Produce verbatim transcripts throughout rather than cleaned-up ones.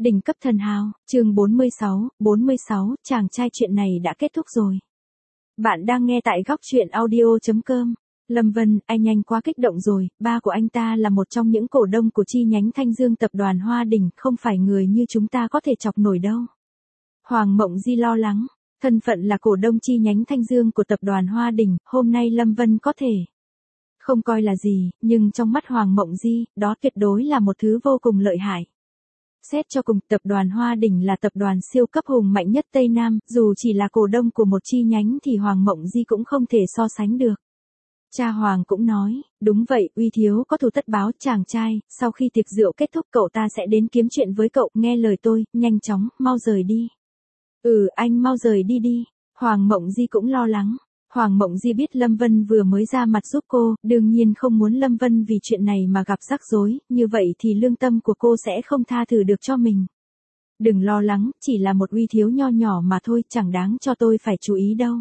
Đỉnh cấp thần hào, chương bốn mươi sáu, bốn mươi sáu, chàng trai chuyện này đã kết thúc rồi. Bạn đang nghe tại góc truyện audio chấm com. Lâm Vân, anh nhanh quá kích động rồi, ba của anh ta là một trong những cổ đông của chi nhánh Thanh Dương tập đoàn Hoa Đình, không phải người như chúng ta có thể chọc nổi đâu. Hoàng Mộng Di lo lắng, thân phận là cổ đông chi nhánh Thanh Dương của tập đoàn Hoa Đình, hôm nay Lâm Vân có thể không coi là gì, nhưng trong mắt Hoàng Mộng Di, đó tuyệt đối là một thứ vô cùng lợi hại. Xét cho cùng, tập đoàn Hoa Đình là tập đoàn siêu cấp hùng mạnh nhất Tây Nam, dù chỉ là cổ đông của một chi nhánh thì Hoàng Mộng Di cũng không thể so sánh được. Cha Hoàng cũng nói, đúng vậy, Uy Thiếu có thù tất báo, chàng trai, sau khi tiệc rượu kết thúc cậu ta sẽ đến kiếm chuyện với cậu, nghe lời tôi, nhanh chóng, mau rời đi. Ừ, anh mau rời đi đi. Hoàng Mộng Di cũng lo lắng. Hoàng Mộng Di biết Lâm Vân vừa mới ra mặt giúp cô, đương nhiên không muốn Lâm Vân vì chuyện này mà gặp rắc rối, như vậy thì lương tâm của cô sẽ không tha thứ được cho mình. Đừng lo lắng, chỉ là một Uy Thiếu nho nhỏ mà thôi, chẳng đáng cho tôi phải chú ý đâu.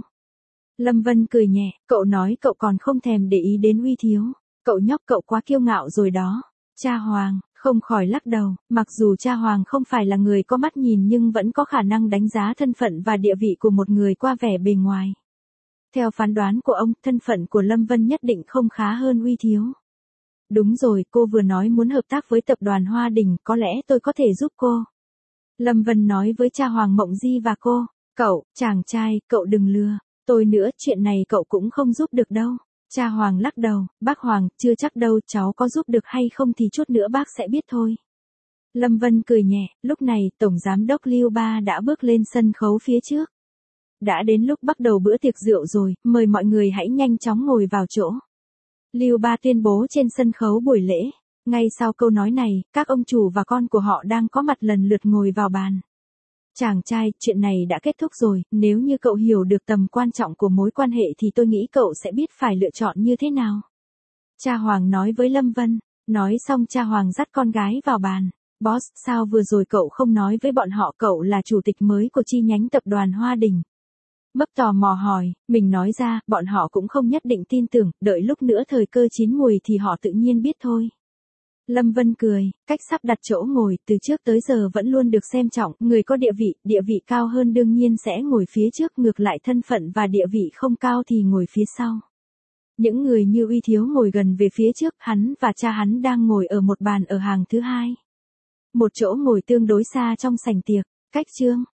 Lâm Vân cười nhẹ, cậu nói cậu còn không thèm để ý đến Uy Thiếu, cậu nhóc cậu quá kiêu ngạo rồi đó. Cha Hoàng không khỏi lắc đầu, mặc dù cha Hoàng không phải là người có mắt nhìn nhưng vẫn có khả năng đánh giá thân phận và địa vị của một người qua vẻ bề ngoài. Theo phán đoán của ông, thân phận của Lâm Vân nhất định không khá hơn Uy Thiếu. Đúng rồi, cô vừa nói muốn hợp tác với tập đoàn Hoa Đình, có lẽ tôi có thể giúp cô. Lâm Vân nói với cha Hoàng Mộng Di và cô, cậu, chàng trai, cậu đừng lừa, tôi nữa, chuyện này cậu cũng không giúp được đâu. Cha Hoàng lắc đầu, bác Hoàng, chưa chắc đâu, cháu có giúp được hay không thì chút nữa bác sẽ biết thôi. Lâm Vân cười nhẹ, lúc này, Tổng Giám đốc Lưu Ba đã bước lên sân khấu phía trước. Đã đến lúc bắt đầu bữa tiệc rượu rồi, mời mọi người hãy nhanh chóng ngồi vào chỗ. Lưu Ba tuyên bố trên sân khấu buổi lễ. Ngay sau câu nói này, các ông chủ và con của họ đang có mặt lần lượt ngồi vào bàn. Chàng trai, chuyện này đã kết thúc rồi, nếu như cậu hiểu được tầm quan trọng của mối quan hệ thì tôi nghĩ cậu sẽ biết phải lựa chọn như thế nào. Cha Hoàng nói với Lâm Vân, nói xong cha Hoàng dắt con gái vào bàn. Boss, sao vừa rồi cậu không nói với bọn họ cậu là chủ tịch mới của chi nhánh tập đoàn Hoa Đình? Bấp tò mò hỏi, mình nói ra, bọn họ cũng không nhất định tin tưởng, đợi lúc nữa thời cơ chín mùi thì họ tự nhiên biết thôi. Lâm Vân cười, cách sắp đặt chỗ ngồi, từ trước tới giờ vẫn luôn được xem trọng, người có địa vị, địa vị cao hơn đương nhiên sẽ ngồi phía trước, ngược lại thân phận và địa vị không cao thì ngồi phía sau. Những người như Uy Thiếu ngồi gần về phía trước, hắn và cha hắn đang ngồi ở một bàn ở hàng thứ hai. Một chỗ ngồi tương đối xa trong sảnh tiệc, cách Trương